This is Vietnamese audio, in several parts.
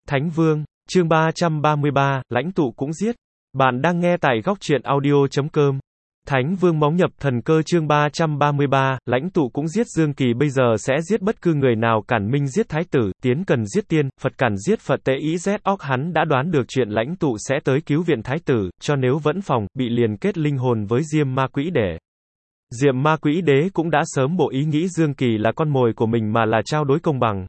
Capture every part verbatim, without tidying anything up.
Thánh Vương, chương ba trăm ba mươi ba, lãnh tụ cũng giết. Bạn đang nghe tại góc truyện audio chấm com. Thánh Vương Móng Nhập Thần Cơ chương ba trăm ba mươi ba, lãnh tụ cũng giết. Dương Kỳ bây giờ sẽ giết bất cứ người nào cản Minh giết Thái tử, Tiến cần giết Tiên, Phật cản giết Phật tế ý z óc. Hắn đã đoán được chuyện lãnh tụ sẽ tới cứu viện Thái tử, cho nếu vẫn phòng, bị liền kết linh hồn với Diêm Ma Quỹ Đế. Diệm Ma Quỹ Đế cũng đã sớm bộ ý nghĩ Dương Kỳ là con mồi của mình mà là trao đối công bằng.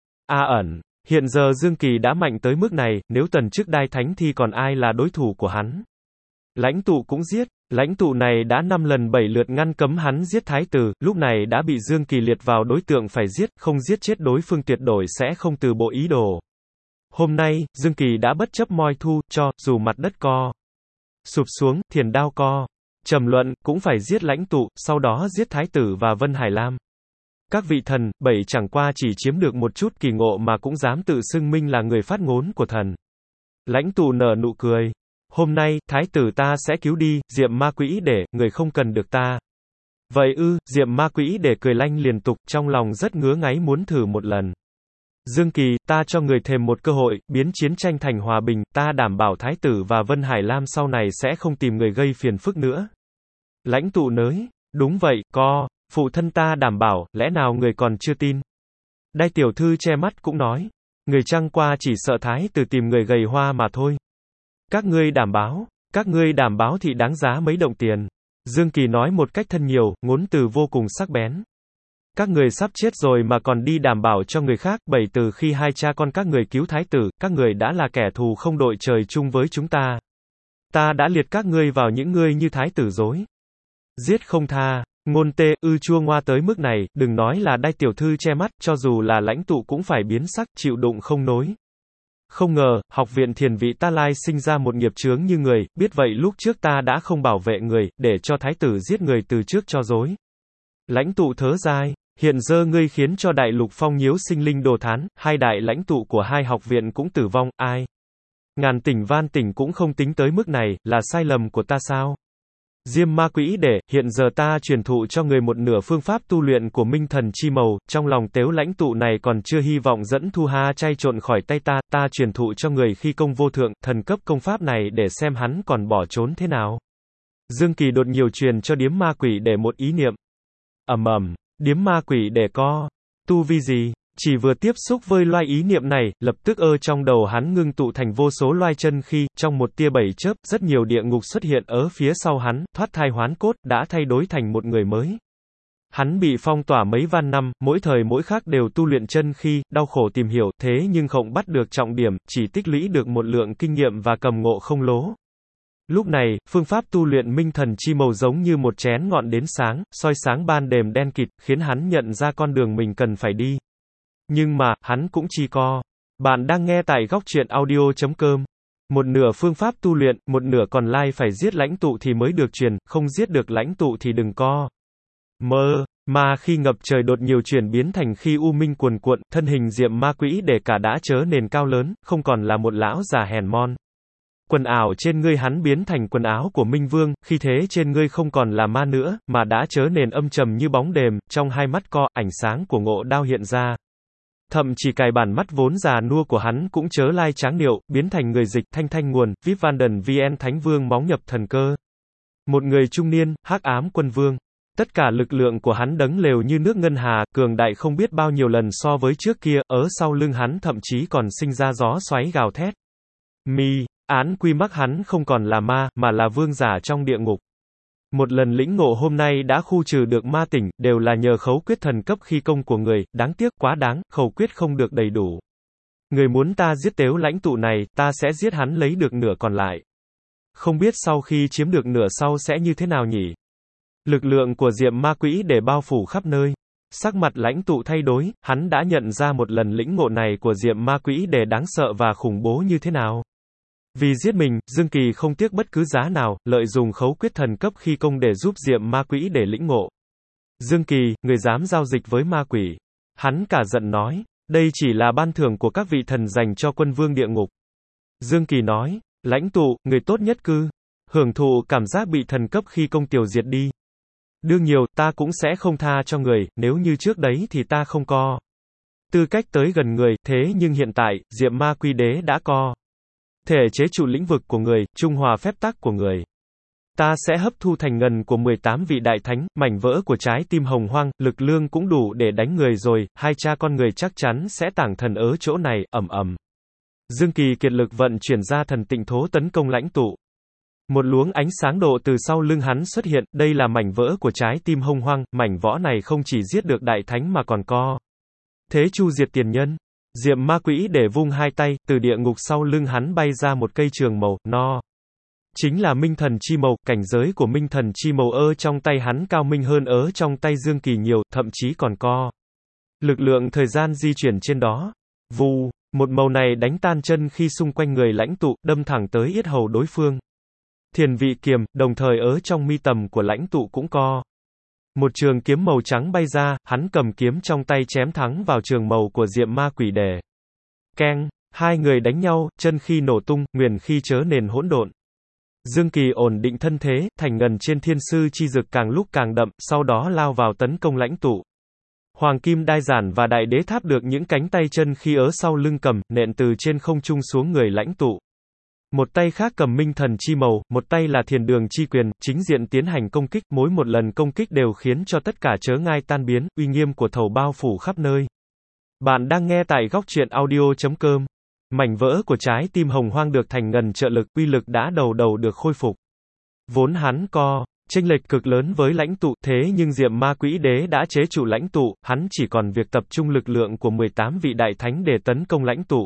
A ẩn. Hiện giờ Dương Kỳ đã mạnh tới mức này, nếu tần chức đai thánh thì còn ai là đối thủ của hắn. Lãnh tụ cũng giết, lãnh tụ này đã năm lần bảy lượt ngăn cấm hắn giết thái tử, lúc này đã bị Dương Kỳ liệt vào đối tượng phải giết, không giết chết đối phương tuyệt đối sẽ không từ bộ ý đồ. Hôm nay, Dương Kỳ đã bất chấp moi thu, cho, dù mặt đất co sụp xuống, thiền đao co trầm luận, cũng phải giết lãnh tụ, sau đó giết thái tử và Vân Hải Lam. Các vị thần, bảy chẳng qua chỉ chiếm được một chút kỳ ngộ mà cũng dám tự xưng minh là người phát ngôn của thần. Lãnh tụ nở nụ cười. Hôm nay, thái tử ta sẽ cứu đi, Diệm Ma Quỹ Đế, người không cần được ta. Vậy ư, Diệm Ma Quỹ Đế cười lanh liên tục, trong lòng rất ngứa ngáy muốn thử một lần. Dương Kỳ, ta cho người thèm một cơ hội, biến chiến tranh thành hòa bình, ta đảm bảo thái tử và Vân Hải Lam sau này sẽ không tìm người gây phiền phức nữa. Lãnh tụ nới, đúng vậy, co, phụ thân ta đảm bảo, lẽ nào người còn chưa tin? Đai tiểu thư che mắt cũng nói, người trăng qua chỉ sợ thái tử tìm người gầy hoa mà thôi. Các ngươi đảm bảo, các ngươi đảm bảo thì đáng giá mấy đồng tiền. Dương Kỳ nói một cách thân nhiều, ngôn từ vô cùng sắc bén. Các người sắp chết rồi mà còn đi đảm bảo cho người khác, bởi từ khi hai cha con các người cứu thái tử, các người đã là kẻ thù không đội trời chung với chúng ta. Ta đã liệt các ngươi vào những ngươi như thái tử dối. Giết không tha, ngôn tê, ư chua ngoa tới mức này, đừng nói là đai tiểu thư che mắt, cho dù là lãnh tụ cũng phải biến sắc, chịu đụng không nối. Không ngờ, học viện thiền vị ta lai sinh ra một nghiệp chướng như người, biết vậy lúc trước ta đã không bảo vệ người, để cho thái tử giết người từ trước cho dối. Lãnh tụ thớ dai. Hiện giờ ngươi khiến cho đại lục phong nhiễu sinh linh đồ thán, hai đại lãnh tụ của hai học viện cũng tử vong, ai? Ngàn tỉnh van tỉnh cũng không tính tới mức này, là sai lầm của ta sao? Diêm Ma Quỹ Đế, hiện giờ ta truyền thụ cho người một nửa phương pháp tu luyện của Minh Thần Chi Màu, trong lòng tếu lãnh tụ này còn chưa hy vọng dẫn Thu Ha chay trộn khỏi tay ta, ta truyền thụ cho người khi công vô thượng, thần cấp công pháp này để xem hắn còn bỏ trốn thế nào. Dương Kỳ đột nhiều truyền cho Điếm Ma Quỷ Đế một ý niệm. Ầm ầm. Điếm Ma Quỷ Đế co. Tu vi gì? Chỉ vừa tiếp xúc với loài ý niệm này, lập tức ơ trong đầu hắn ngưng tụ thành vô số loài chân khi, trong một tia bảy chớp, rất nhiều địa ngục xuất hiện ở phía sau hắn, thoát thai hoán cốt, đã thay đổi thành một người mới. Hắn bị phong tỏa mấy van năm, mỗi thời mỗi khác đều tu luyện chân khi, đau khổ tìm hiểu, thế nhưng không bắt được trọng điểm, chỉ tích lũy được một lượng kinh nghiệm và cầm ngộ không lố. Lúc này, phương pháp tu luyện Minh Thần Chi Màu giống như một chén ngọn đến sáng, soi sáng ban đêm đen kịt, khiến hắn nhận ra con đường mình cần phải đi. Nhưng mà, hắn cũng chỉ co. Bạn đang nghe tại góc truyện audio chấm com. Một nửa phương pháp tu luyện, một nửa còn lại phải giết lãnh tụ thì mới được truyền, không giết được lãnh tụ thì đừng co. Mơ, mà khi ngập trời đột nhiều chuyển biến thành khi u minh cuồn cuộn, thân hình Diệm Ma Quỹ Đế cả đã chớ nền cao lớn, không còn là một lão già hèn mon. Quần áo trên ngươi hắn biến thành quần áo của Minh Vương, khi thế trên ngươi không còn là ma nữa, mà đã chớ nền âm trầm như bóng đêm, trong hai mắt co, ánh sáng của ngộ đao hiện ra. Thậm chỉ cài bản mắt vốn già nua của hắn cũng chớ lai tráng điệu, biến thành người dịch thanh thanh nguồn, vê i pê Vanden vê en Thánh Vương Móng Nhập Thần Cơ. Một người trung niên, hắc ám quân vương. Tất cả lực lượng của hắn đấng lều như nước ngân hà, cường đại không biết bao nhiêu lần so với trước kia, ở sau lưng hắn thậm chí còn sinh ra gió xoáy gào thét. Mi, án quy mắc hắn không còn là ma, mà là vương giả trong địa ngục. Một lần lĩnh ngộ hôm nay đã khu trừ được ma tỉnh, đều là nhờ khấu quyết thần cấp khi công của người, đáng tiếc quá đáng, khẩu quyết không được đầy đủ. Người muốn ta giết tếu lãnh tụ này, ta sẽ giết hắn lấy được nửa còn lại. Không biết sau khi chiếm được nửa sau sẽ như thế nào nhỉ? Lực lượng của Diệm Ma Quỹ Đế bao phủ khắp nơi. Sắc mặt lãnh tụ thay đổi, hắn đã nhận ra một lần lĩnh ngộ này của Diệm Ma Quỹ Đế đáng sợ và khủng bố như thế nào. Vì giết mình, Dương Kỳ không tiếc bất cứ giá nào, lợi dụng khấu quyết thần cấp khi công để giúp Diệm Ma Quỹ Đế lĩnh ngộ. Dương Kỳ, người dám giao dịch với ma quỷ. Hắn cả giận nói, đây chỉ là ban thưởng của các vị thần dành cho quân vương địa ngục. Dương Kỳ nói, lãnh tụ, người tốt nhất cư. Hưởng thụ cảm giác bị thần cấp khi công tiêu diệt đi. Đương nhiều, ta cũng sẽ không tha cho người, nếu như trước đấy thì ta không co. tư cách tới gần người, thế nhưng hiện tại, Diệm Ma Quỷ Đế đã có thể chế trụ lĩnh vực của người, trung hòa phép tắc của người. Ta sẽ hấp thu thành ngần của mười tám vị đại thánh, mảnh vỡ của trái tim hồng hoang, lực lương cũng đủ để đánh người rồi, hai cha con người chắc chắn sẽ tàng thần ở chỗ này, ầm ầm. Dương Kỳ kiệt lực vận chuyển ra thần tịnh thố tấn công lãnh tụ. Một luống ánh sáng độ từ sau lưng hắn xuất hiện, đây là mảnh vỡ của trái tim hồng hoang, mảnh võ này không chỉ giết được đại thánh mà còn có thế chu diệt tiền nhân. Diệm Ma Quỷ để vung hai tay, từ địa ngục sau lưng hắn bay ra một cây trường màu, no. Chính là minh thần chi màu, cảnh giới của minh thần chi màu ơ trong tay hắn cao minh hơn ớ trong tay Dương Kỳ nhiều, thậm chí còn có lực lượng thời gian di chuyển trên đó. Vù, một màu này đánh tan chân khi xung quanh người lãnh tụ, đâm thẳng tới yết hầu đối phương. Thiền vị kiềm, đồng thời ớ trong mi tầm của lãnh tụ cũng có một trường kiếm màu trắng bay ra, hắn cầm kiếm trong tay chém thẳng vào trường màu của Diệm Ma Quỷ Đề. Keng, hai người đánh nhau, chân khi nổ tung, nguyền khi chớ nền hỗn độn. Dương Kỳ ổn định thân thế, thành ngần trên thiên sư chi dực càng lúc càng đậm, sau đó lao vào tấn công lãnh tụ. Hoàng kim đai giản và đại đế tháp được những cánh tay chân khi ớ sau lưng cầm, nện từ trên không trung xuống người lãnh tụ. Một tay khác cầm minh thần chi màu, một tay là thiền đường chi quyền, chính diện tiến hành công kích, mỗi một lần công kích đều khiến cho tất cả chớ ngai tan biến, uy nghiêm của thầu bao phủ khắp nơi. Bạn đang nghe tại góc truyện audio chấm com. Mảnh vỡ của trái tim hồng hoang được thành ngần trợ lực, uy lực đã đầu đầu được khôi phục. Vốn hắn có chênh lệch cực lớn với lãnh tụ, thế nhưng Diệm Ma Quỷ Đế đã chế trụ lãnh tụ, hắn chỉ còn việc tập trung lực lượng của mười tám vị đại thánh để tấn công lãnh tụ.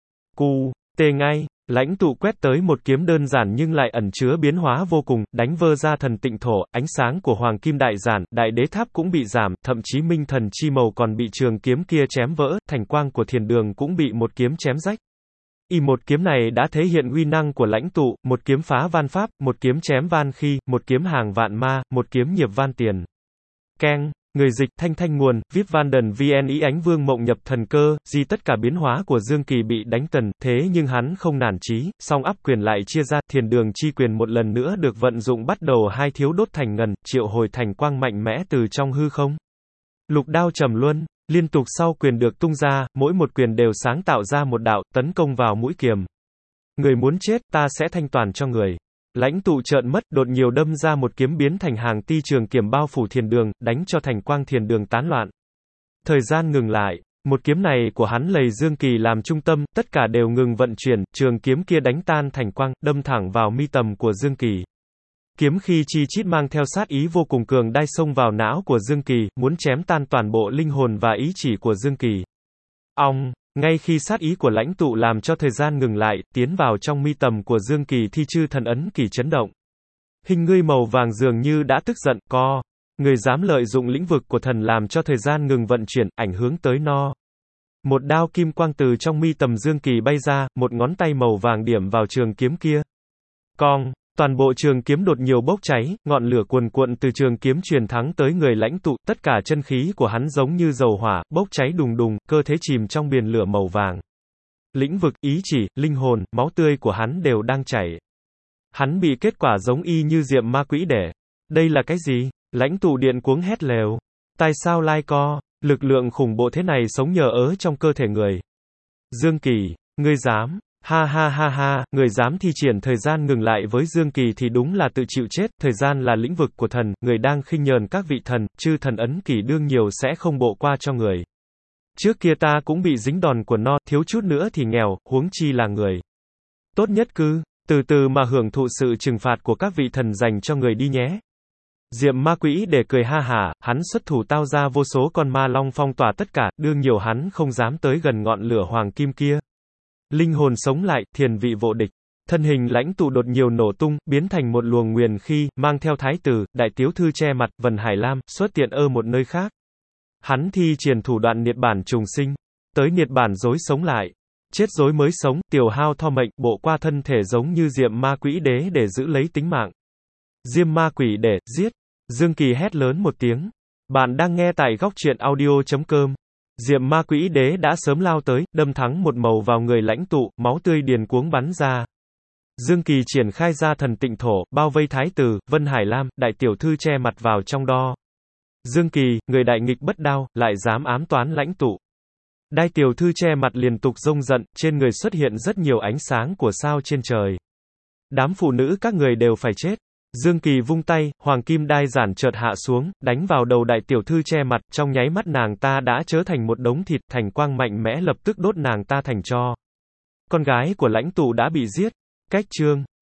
Cu, tê ngay, lãnh tụ quét tới một kiếm đơn giản nhưng lại ẩn chứa biến hóa vô cùng, đánh vơ ra thần tịnh thổ, ánh sáng của hoàng kim đại giản, đại đế tháp cũng bị giảm, thậm chí minh thần chi màu còn bị trường kiếm kia chém vỡ, thành quang của thiền đường cũng bị một kiếm chém rách. Y một kiếm này đã thể hiện uy năng của lãnh tụ, một kiếm phá van pháp, một kiếm chém van khi, một kiếm hàng vạn ma, một kiếm nghiệp van tiền. Keng, người dịch, thanh thanh nguồn, vip van đần vn ý ánh vương mộng nhập thần cơ, di tất cả biến hóa của Dương Kỳ bị đánh tần, thế nhưng hắn không nản chí, song ắp quyền lại chia ra, thiền đường chi quyền một lần nữa được vận dụng bắt đầu hai thiếu đốt thành ngần, triệu hồi thành quang mạnh mẽ từ trong hư không. Lục đao trầm luân. Liên tục sau quyền được tung ra, mỗi một quyền đều sáng tạo ra một đạo, tấn công vào mũi kiềm. Người muốn chết, ta sẽ thanh toàn cho người. Lãnh tụ trợn mất, đột nhiều đâm ra một kiếm biến thành hàng ti trường kiếm bao phủ thiền đường, đánh cho thành quang thiền đường tán loạn. Thời gian ngừng lại, một kiếm này của hắn lấy Dương Kỳ làm trung tâm, tất cả đều ngừng vận chuyển, trường kiếm kia đánh tan thành quang, đâm thẳng vào mi tầm của Dương Kỳ. Kiếm khi chi chít mang theo sát ý vô cùng cường đai xông vào não của Dương Kỳ, muốn chém tan toàn bộ linh hồn và ý chỉ của Dương Kỳ. Ong, ngay khi sát ý của lãnh tụ làm cho thời gian ngừng lại, tiến vào trong mi tầm của Dương Kỳ thi chư thần ấn kỳ chấn động. Hình ngươi màu vàng dường như đã tức giận, co. Người dám lợi dụng lĩnh vực của thần làm cho thời gian ngừng vận chuyển, ảnh hưởng tới no. Một đao kim quang từ trong mi tầm Dương Kỳ bay ra, một ngón tay màu vàng điểm vào trường kiếm kia. Cong. Toàn bộ trường kiếm đột nhiều bốc cháy, ngọn lửa cuồn cuộn từ trường kiếm truyền thắng tới người lãnh tụ, tất cả chân khí của hắn giống như dầu hỏa, bốc cháy đùng đùng, cơ thể chìm trong biển lửa màu vàng. Lĩnh vực, ý chỉ, linh hồn, máu tươi của hắn đều đang chảy. Hắn bị kết quả giống y như Diệm Ma Quỷ Đế. Đây là cái gì? Lãnh tụ điện cuống hét lều. Tại sao lai co? Lực lượng khủng bố thế này sống nhờ ớ trong cơ thể người. Dương Kỳ, ngươi dám? Ha ha ha ha, người dám thi triển thời gian ngừng lại với Dương Kỳ thì đúng là tự chịu chết, thời gian là lĩnh vực của thần, người đang khinh nhờn các vị thần, chư thần ấn kỷ đương nhiều sẽ không bộ qua cho người. Trước kia ta cũng bị dính đòn của no, thiếu chút nữa thì nghèo, huống chi là người. Tốt nhất cứ, từ từ mà hưởng thụ sự trừng phạt của các vị thần dành cho người đi nhé. Diệm Ma Quỷ để cười ha hả, hắn xuất thủ tao ra vô số con ma long phong tỏa tất cả, đương nhiều hắn không dám tới gần ngọn lửa hoàng kim kia. Linh hồn sống lại, thiền vị vô địch. Thân hình lãnh tụ đột nhiều nổ tung, biến thành một luồng nguyền khi, mang theo thái tử, đại tiếu thư che mặt, Vân Hải Lam, xuất tiện ơ một nơi khác. Hắn thi triển thủ đoạn niết bản trùng sinh. Tới niết bản rối sống lại. Chết rối mới sống, tiểu hao tho mệnh, bộ qua thân thể giống như Diệm Ma Quỷ Đế để giữ lấy tính mạng. Diêm Ma Quỷ Đế, giết. Dương Kỳ hét lớn một tiếng. Bạn đang nghe tại góc truyện audio chấm com. Diệm Ma Quỷ Đế đã sớm lao tới, đâm thẳng một màu vào người lãnh tụ, máu tươi điền cuống bắn ra. Dương Kỳ triển khai ra thần tịnh thổ, bao vây thái tử, Vân Hải Lam, đại tiểu thư che mặt vào trong đó. Dương Kỳ, người đại nghịch bất đao, lại dám ám toán lãnh tụ. Đai tiểu thư che mặt liên tục rông giận, trên người xuất hiện rất nhiều ánh sáng của sao trên trời. Đám phụ nữ các người đều phải chết. Dương Kỳ vung tay, hoàng kim đai giản chợt hạ xuống, đánh vào đầu đại tiểu thư che mặt, trong nháy mắt nàng ta đã trở thành một đống thịt, thành quang mạnh mẽ lập tức đốt nàng ta thành tro. Con gái của lãnh tụ đã bị giết. Cách chương